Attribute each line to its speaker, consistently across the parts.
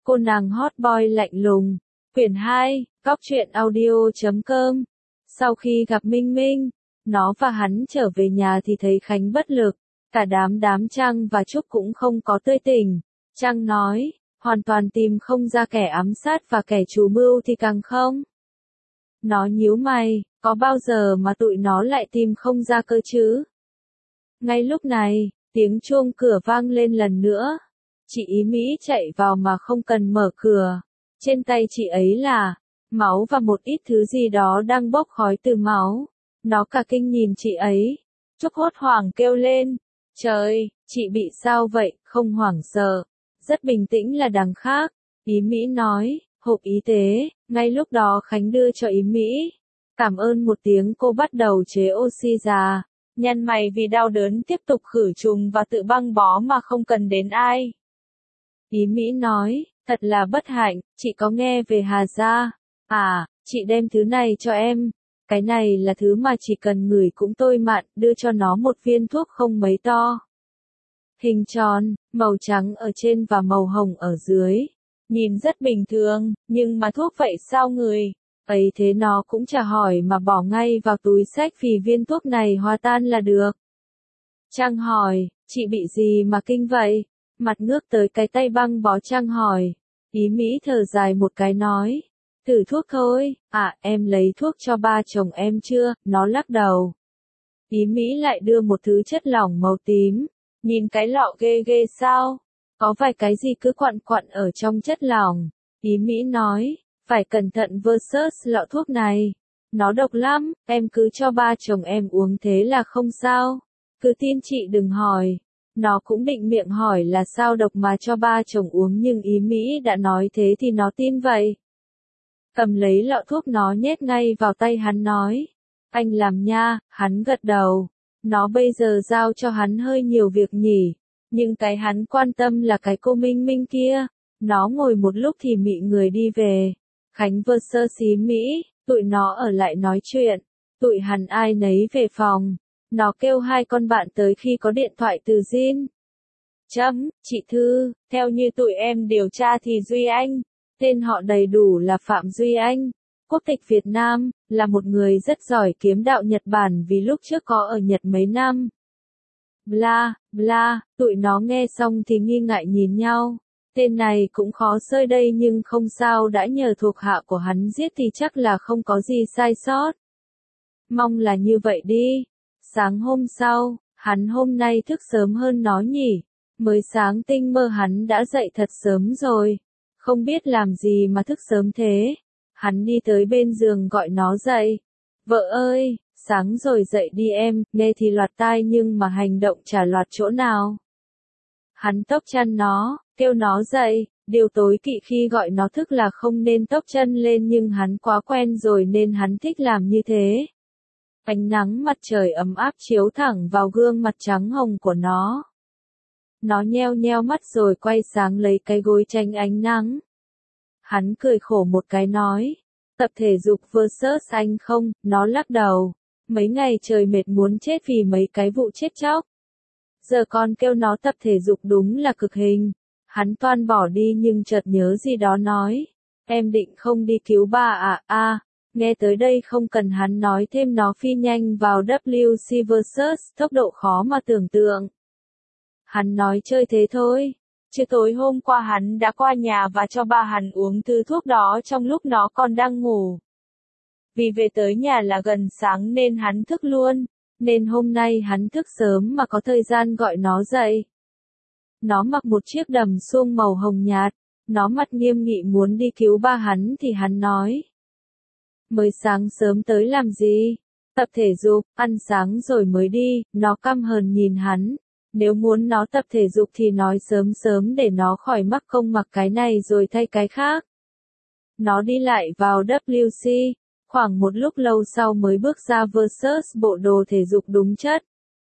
Speaker 1: Cô nàng hot boy lạnh lùng. Quyển 2, Góc truyện audio.com. Sau khi gặp Minh Minh, nó và hắn trở về nhà thì thấy Khánh bất lực. Cả đám Trang và Trúc cũng không có tươi tỉnh. Trang nói, hoàn toàn tìm không ra kẻ ám sát và kẻ chủ mưu thì càng không. Nó nhíu mày, có bao giờ mà tụi nó lại tìm không ra cơ chứ? Ngay lúc này, tiếng chuông cửa vang lên lần nữa. Chị Ý Mỹ chạy vào mà không cần mở cửa. Trên tay chị ấy là máu và một ít thứ gì đó đang bốc khói từ máu. Nó cả kinh nhìn chị ấy. Trúc hốt hoảng kêu lên. Trời, chị bị sao vậy? Không hoảng sợ. Rất bình tĩnh là đằng khác. Ý Mỹ nói, hộp y tế. Ngay lúc đó Khánh đưa cho Ý Mỹ. Cảm ơn một tiếng, cô bắt đầu chế oxy già. Nhăn mày vì đau đớn tiếp tục khử trùng và tự băng bó mà không cần đến ai. Ý Mỹ nói, thật là bất hạnh, chị có nghe về Hà Gia. À, chị đem thứ này cho em. Cái này là thứ mà chỉ cần ngửi cũng tôi mặn, đưa cho nó một viên thuốc không mấy to. Hình tròn, màu trắng ở trên và màu hồng ở dưới. Nhìn rất bình thường, nhưng mà thuốc vậy sao người? Ấy thế nó cũng chả hỏi mà bỏ ngay vào túi xách vì viên thuốc này hòa tan là được. Trang hỏi, chị bị gì mà kinh vậy? Mặt ngước tới cái tay băng bó. Trang hỏi. Ý Mỹ thở dài một cái nói. Thử thuốc thôi. À, em lấy thuốc cho ba chồng em chưa? Nó lắc đầu. Ý Mỹ lại đưa một thứ chất lỏng màu tím. Nhìn cái lọ ghê ghê sao? Có vài cái gì cứ quặn quặn ở trong chất lỏng. Ý Mỹ nói. Phải cẩn thận versus lọ thuốc này. Nó độc lắm, em cứ cho ba chồng em uống thế là không sao. Cứ tin chị đừng hỏi. Nó cũng định miệng hỏi là sao độc mà cho ba chồng uống nhưng Ý Mỹ đã nói thế thì nó tin vậy. Cầm lấy lọ thuốc nó nhét ngay vào tay hắn nói. Anh làm nha, hắn gật đầu. Nó bây giờ giao cho hắn hơi nhiều việc nhỉ. Nhưng cái hắn quan tâm là cái cô Minh Minh kia. Nó ngồi một lúc thì mị người đi về. Khánh vs Ý Mỹ, tụi nó ở lại nói chuyện. Tụi hắn ai nấy về phòng. Nó kêu hai con bạn tới khi có điện thoại từ Jin. Chị Thư, theo như tụi em điều tra thì Duy Anh, tên họ đầy đủ là Phạm Duy Anh, quốc tịch Việt Nam, là một người rất giỏi kiếm đạo Nhật Bản vì lúc trước có ở Nhật mấy năm. Bla, bla, tụi nó nghe xong thì nghi ngại nhìn nhau. Tên này cũng khó xơi đây nhưng không sao, đã nhờ thuộc hạ của hắn giết thì chắc là không có gì sai sót. Mong là như vậy đi. Sáng hôm sau, hắn hôm nay thức sớm hơn nó nhỉ. Mới sáng tinh mơ hắn đã dậy thật sớm rồi. Không biết làm gì mà thức sớm thế. Hắn đi tới bên giường gọi nó dậy. Vợ ơi, sáng rồi dậy đi em, nghe thì loạt tai nhưng mà hành động chả loạt chỗ nào. Hắn tốc chân nó, kêu nó dậy. Điều tối kỵ khi gọi nó thức là không nên tốc chân lên nhưng hắn quá quen rồi nên hắn thích làm như thế. Ánh nắng mặt trời ấm áp chiếu thẳng vào gương mặt trắng hồng của nó. Nó nheo mắt rồi quay sang lấy cái gối tránh ánh nắng. Hắn cười khổ một cái nói. Tập thể dục versus anh không? Nó lắc đầu. Mấy ngày trời mệt muốn chết vì mấy cái vụ chết chóc. Giờ con kêu nó tập thể dục đúng là cực hình. Hắn toan bỏ đi nhưng chợt nhớ gì đó nói. Em định không đi cứu ba à? Nghe tới đây không cần hắn nói thêm nó phi nhanh vào WC versus tốc độ khó mà tưởng tượng. Hắn nói chơi thế thôi. Chứ tối hôm qua hắn đã qua nhà và cho ba hắn uống thứ thuốc đó trong lúc nó còn đang ngủ. Vì về tới nhà là gần sáng nên hắn thức luôn. Nên hôm nay hắn thức sớm mà có thời gian gọi nó dậy. Nó mặc một chiếc đầm suông màu hồng nhạt. Nó mặt nghiêm nghị muốn đi cứu ba hắn thì hắn nói. Mới sáng sớm tới làm gì? Tập thể dục, ăn sáng rồi mới đi. Nó căm hờn nhìn hắn. Nếu muốn nó tập thể dục thì nói sớm sớm để nó khỏi mắc công mặc cái này rồi thay cái khác. Nó đi lại vào WC. Khoảng một lúc lâu sau mới bước ra versus bộ đồ thể dục đúng chất.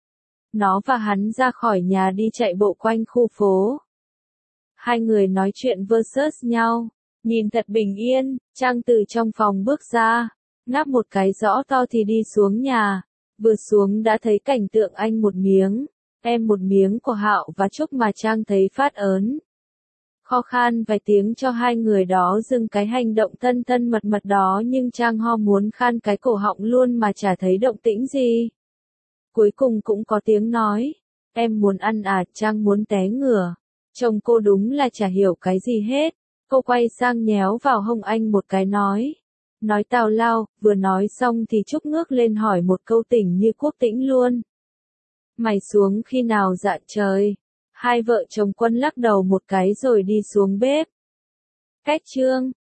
Speaker 1: Nó và hắn ra khỏi nhà đi chạy bộ quanh khu phố. Hai người nói chuyện versus nhau. Nhìn thật bình yên. Trang từ trong phòng bước ra. Ngáp một cái rõ to thì đi xuống nhà. Vừa xuống đã thấy cảnh tượng anh một miếng. Em một miếng của Hạo và Trúc mà Trang thấy phát ớn. Ho khan vài tiếng cho hai người đó dừng cái hành động thân thân mật mật đó, nhưng Trang Ho muốn khan cái cổ họng luôn mà chả thấy động tĩnh gì. Cuối cùng cũng có tiếng nói, em muốn ăn à? Trang muốn té ngửa. Chồng cô đúng là chả hiểu cái gì hết. Cô quay sang nhéo vào hông anh một cái nói tào lao, vừa nói xong thì Trúc ngước lên hỏi một câu tỉnh như quốc tĩnh luôn. Mày xuống khi nào dạ trời? Hai vợ chồng Quân lắc đầu một cái rồi đi xuống bếp. Hết chương.